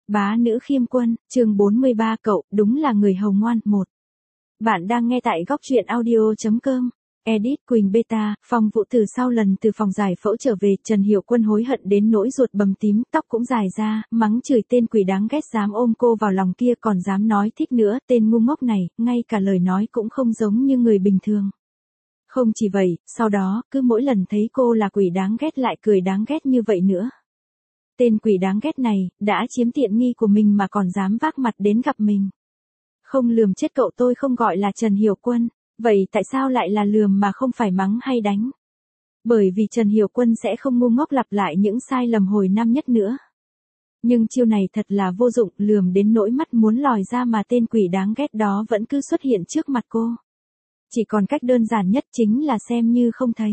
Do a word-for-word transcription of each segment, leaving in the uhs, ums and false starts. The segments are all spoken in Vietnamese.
Bá nữ khiêm quân, chương bốn mươi ba cậu, đúng là người hầu ngoan, một. Bạn đang nghe tại góc truyện audio.com. Edit Quỳnh Beta, Phong Vũ từ sau lần từ phòng giải phẫu trở về, Trần Hiểu Quân hối hận đến nỗi ruột bầm tím, tóc cũng dài ra, mắng chửi tên quỷ đáng ghét dám ôm cô vào lòng kia còn dám nói thích nữa, tên ngu ngốc này, ngay cả lời nói cũng không giống như người bình thường. Không chỉ vậy, sau đó, cứ mỗi lần thấy cô là quỷ đáng ghét lại cười đáng ghét như vậy nữa. Tên quỷ đáng ghét này, đã chiếm tiện nghi của mình mà còn dám vác mặt đến gặp mình. Không lườm chết cậu tôi không gọi là Trần Hiểu Quân, vậy tại sao lại là lườm mà không phải mắng hay đánh? Bởi vì Trần Hiểu Quân sẽ không ngu ngốc lặp lại những sai lầm hồi năm nhất nữa. Nhưng chiêu này thật là vô dụng, lườm đến nỗi mắt muốn lòi ra mà tên quỷ đáng ghét đó vẫn cứ xuất hiện trước mặt cô. Chỉ còn cách đơn giản nhất chính là xem như không thấy.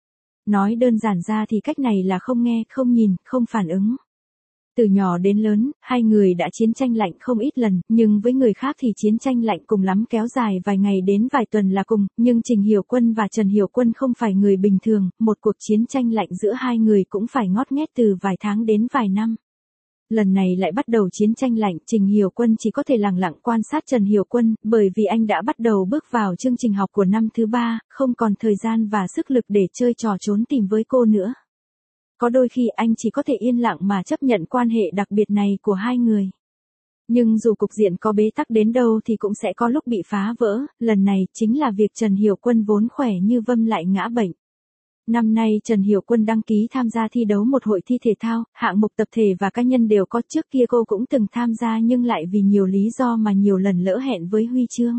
Nói đơn giản ra thì cách này là không nghe, không nhìn, không phản ứng. Từ nhỏ đến lớn, hai người đã chiến tranh lạnh không ít lần, nhưng với người khác thì chiến tranh lạnh cùng lắm kéo dài vài ngày đến vài tuần là cùng, nhưng Trình Hiểu Quân và Trần Hiểu Quân không phải người bình thường, một cuộc chiến tranh lạnh giữa hai người cũng phải ngót nghét từ vài tháng đến vài năm. Lần này lại bắt đầu chiến tranh lạnh, Trình Hiểu Quân chỉ có thể lặng lặng quan sát Trần Hiểu Quân, bởi vì anh đã bắt đầu bước vào chương trình học của năm thứ ba, không còn thời gian và sức lực để chơi trò trốn tìm với cô nữa. Có đôi khi anh chỉ có thể yên lặng mà chấp nhận quan hệ đặc biệt này của hai người. Nhưng dù cục diện có bế tắc đến đâu thì cũng sẽ có lúc bị phá vỡ, lần này chính là việc Trần Hiểu Quân vốn khỏe như vâm lại ngã bệnh. Năm nay Trần Hiểu Quân đăng ký tham gia thi đấu một hội thi thể thao, hạng mục tập thể và cá nhân đều có, trước kia cô cũng từng tham gia nhưng lại vì nhiều lý do mà nhiều lần lỡ hẹn với huy chương.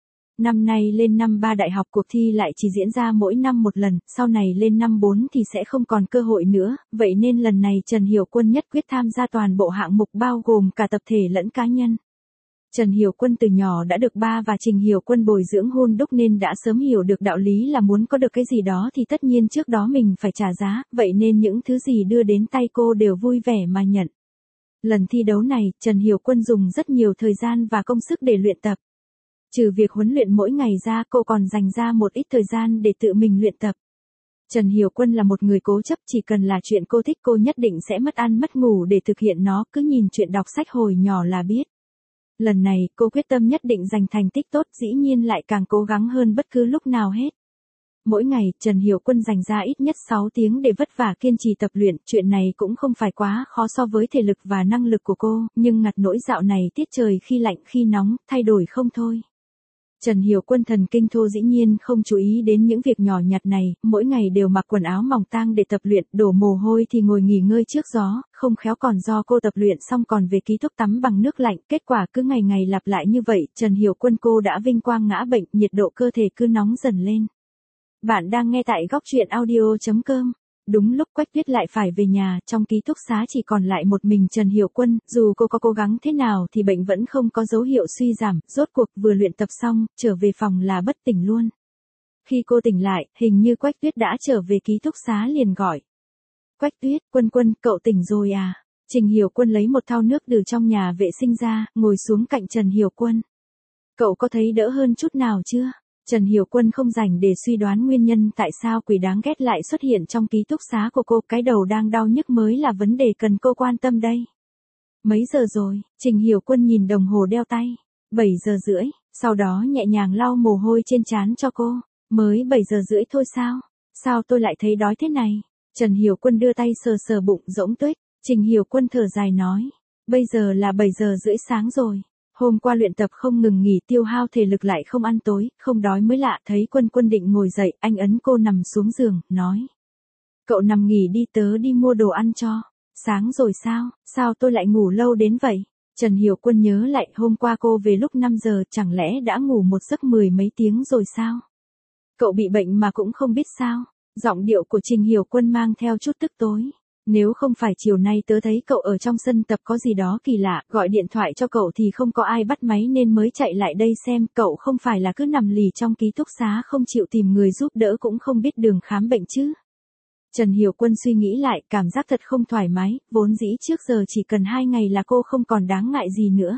Năm nay lên năm ba đại học cuộc thi lại chỉ diễn ra mỗi năm một lần, sau này lên năm bốn thì sẽ không còn cơ hội nữa, vậy nên lần này Trần Hiểu Quân nhất quyết tham gia toàn bộ hạng mục bao gồm cả tập thể lẫn cá nhân. Trần Hiểu Quân từ nhỏ đã được ba và Trình Hiểu Quân bồi dưỡng hun đúc nên đã sớm hiểu được đạo lý là muốn có được cái gì đó thì tất nhiên trước đó mình phải trả giá, vậy nên những thứ gì đưa đến tay cô đều vui vẻ mà nhận. Lần thi đấu này, Trần Hiểu Quân dùng rất nhiều thời gian và công sức để luyện tập. Trừ việc huấn luyện mỗi ngày ra, cô còn dành ra một ít thời gian để tự mình luyện tập. Trần Hiểu Quân là một người cố chấp, chỉ cần là chuyện cô thích cô nhất định sẽ mất ăn mất ngủ để thực hiện nó, cứ nhìn chuyện đọc sách hồi nhỏ là biết. Lần này, cô quyết tâm nhất định giành thành tích tốt, dĩ nhiên lại càng cố gắng hơn bất cứ lúc nào hết. Mỗi ngày, Trần Hiểu Quân dành ra ít nhất sáu tiếng để vất vả kiên trì tập luyện, chuyện này cũng không phải quá khó so với thể lực và năng lực của cô, nhưng ngặt nỗi dạo này tiết trời khi lạnh khi nóng, thay đổi không thôi. Trần Hiểu Quân thần kinh thô dĩ nhiên không chú ý đến những việc nhỏ nhặt này, mỗi ngày đều mặc quần áo mỏng tang để tập luyện, đổ mồ hôi thì ngồi nghỉ ngơi trước gió, không khéo còn do cô tập luyện xong còn về ký túc tắm bằng nước lạnh, kết quả cứ ngày ngày lặp lại như vậy, Trần Hiểu Quân cô đã vinh quang ngã bệnh, nhiệt độ cơ thể cứ nóng dần lên. Bạn đang nghe tại góc truyện audio.com. Đúng lúc Quách Tuyết lại phải về nhà, trong ký túc xá chỉ còn lại một mình Trần Hiểu Quân, dù cô có cố gắng thế nào thì bệnh vẫn không có dấu hiệu suy giảm, rốt cuộc vừa luyện tập xong, trở về phòng là bất tỉnh luôn. Khi cô tỉnh lại, hình như Quách Tuyết đã trở về ký túc xá liền gọi. Quách Tuyết, Quân Quân, cậu tỉnh rồi à? Trình Hiểu Quân lấy một thau nước từ trong nhà vệ sinh ra, ngồi xuống cạnh Trần Hiểu Quân. Cậu có thấy đỡ hơn chút nào chưa? Trần Hiểu Quân không rảnh để suy đoán nguyên nhân tại sao quỷ đáng ghét lại xuất hiện trong ký túc xá của cô, cái đầu đang đau nhức mới là vấn đề cần cô quan tâm đây. Mấy giờ rồi? Trình Hiểu Quân nhìn đồng hồ đeo tay. bảy giờ rưỡi, sau đó nhẹ nhàng lau mồ hôi trên trán cho cô. Mới bảy giờ rưỡi thôi sao? Sao tôi lại thấy đói thế này? Trần Hiểu Quân đưa tay sờ sờ bụng rỗng tuếch. Trình Hiểu Quân thở dài nói. Bây giờ là bảy giờ rưỡi sáng rồi. Hôm qua luyện tập không ngừng nghỉ tiêu hao thể lực lại không ăn tối, không đói mới lạ, thấy Quân Quân định ngồi dậy, anh ấn cô nằm xuống giường, nói. Cậu nằm nghỉ đi, tớ đi mua đồ ăn cho. Sáng rồi sao, sao tôi lại ngủ lâu đến vậy? Trần Hiểu Quân nhớ lại hôm qua cô về lúc năm giờ, chẳng lẽ đã ngủ một giấc mười mấy tiếng rồi sao? Cậu bị bệnh mà cũng không biết sao? Giọng điệu của Trình Hiểu Quân mang theo chút tức tối. Nếu không phải chiều nay tớ thấy cậu ở trong sân tập có gì đó kỳ lạ, gọi điện thoại cho cậu thì không có ai bắt máy nên mới chạy lại đây xem, cậu không phải là cứ nằm lì trong ký túc xá không chịu tìm người giúp đỡ cũng không biết đường khám bệnh chứ. Trần Hiểu Quân suy nghĩ lại, cảm giác thật không thoải mái, vốn dĩ trước giờ chỉ cần hai ngày là cô không còn đáng ngại gì nữa.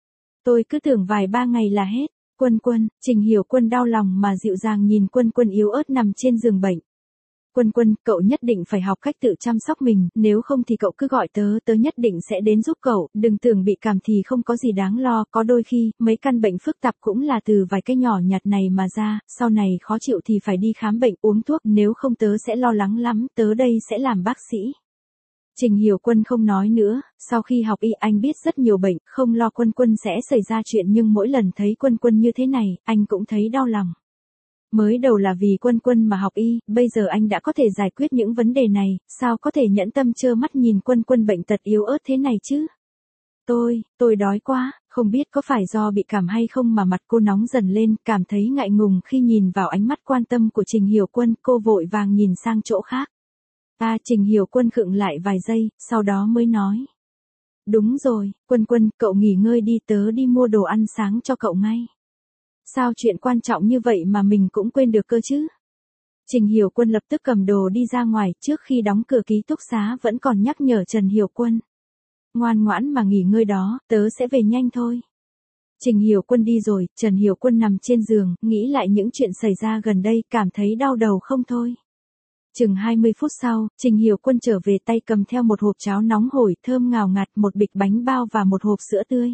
Tôi cứ tưởng vài ba ngày là hết. Quân Quân, Trình Hiểu Quân đau lòng mà dịu dàng nhìn Quân Quân yếu ớt nằm trên giường bệnh. Quân Quân, cậu nhất định phải học cách tự chăm sóc mình, nếu không thì cậu cứ gọi tớ, tớ nhất định sẽ đến giúp cậu, đừng tưởng bị cảm thì không có gì đáng lo, có đôi khi, mấy căn bệnh phức tạp cũng là từ vài cái nhỏ nhặt này mà ra, sau này khó chịu thì phải đi khám bệnh, uống thuốc, nếu không tớ sẽ lo lắng lắm, tớ đây sẽ làm bác sĩ. Trình Hiểu Quân không nói nữa, sau khi học y anh biết rất nhiều bệnh, không lo Quân Quân sẽ xảy ra chuyện nhưng mỗi lần thấy Quân Quân như thế này, anh cũng thấy đau lòng. Mới đầu là vì Quân Quân mà học y, bây giờ anh đã có thể giải quyết những vấn đề này, sao có thể nhẫn tâm trơ mắt nhìn Quân Quân bệnh tật yếu ớt thế này chứ? Tôi, tôi đói quá, không biết có phải do bị cảm hay không mà mặt cô nóng dần lên, cảm thấy ngại ngùng khi nhìn vào ánh mắt quan tâm của Trình Hiểu Quân, cô vội vàng nhìn sang chỗ khác. À, Trình Hiểu Quân khựng lại vài giây, sau đó mới nói. Đúng rồi, Quân Quân, cậu nghỉ ngơi đi, tớ đi mua đồ ăn sáng cho cậu ngay. Sao chuyện quan trọng như vậy mà mình cũng quên được cơ chứ? Trình Hiểu Quân lập tức cầm đồ đi ra ngoài, trước khi đóng cửa ký túc xá vẫn còn nhắc nhở Trần Hiểu Quân. Ngoan ngoãn mà nghỉ ngơi đó, tớ sẽ về nhanh thôi. Trình Hiểu Quân đi rồi, Trần Hiểu Quân nằm trên giường, nghĩ lại những chuyện xảy ra gần đây, cảm thấy đau đầu không thôi. Chừng hai mươi phút sau, Trình Hiểu Quân trở về, tay cầm theo một hộp cháo nóng hổi, thơm ngào ngạt, một bịch bánh bao và một hộp sữa tươi.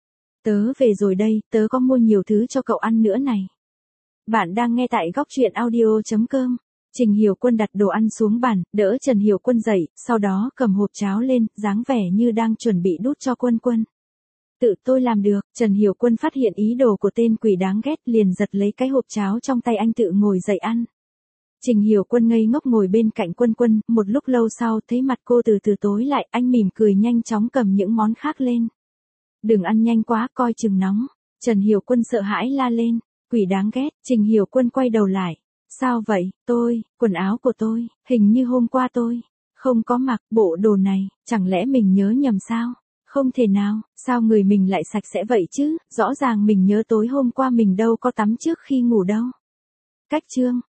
Tớ về rồi đây, tớ có mua nhiều thứ cho cậu ăn nữa này. Bạn đang nghe tại góc truyện audio chấm com. Trình Hiểu Quân đặt đồ ăn xuống bàn, đỡ Trần Hiểu Quân dậy, sau đó cầm hộp cháo lên, dáng vẻ như đang chuẩn bị đút cho Quân Quân. Tự tôi làm được, Trần Hiểu Quân phát hiện ý đồ của tên quỷ đáng ghét, liền giật lấy cái hộp cháo trong tay anh tự ngồi dậy ăn. Trình Hiểu Quân ngây ngốc ngồi bên cạnh Quân Quân, một lúc lâu sau thấy mặt cô từ từ tối lại, anh mỉm cười nhanh chóng cầm những món khác lên. Đừng ăn nhanh quá, coi chừng nóng. Trần Hiểu Quân sợ hãi la lên. Quỷ đáng ghét, Trình Hiểu Quân quay đầu lại. Sao vậy, tôi, quần áo của tôi, hình như hôm qua tôi không có mặc bộ đồ này, chẳng lẽ mình nhớ nhầm sao? Không thể nào, sao người mình lại sạch sẽ vậy chứ, rõ ràng mình nhớ tối hôm qua mình đâu có tắm trước khi ngủ đâu. Cách chương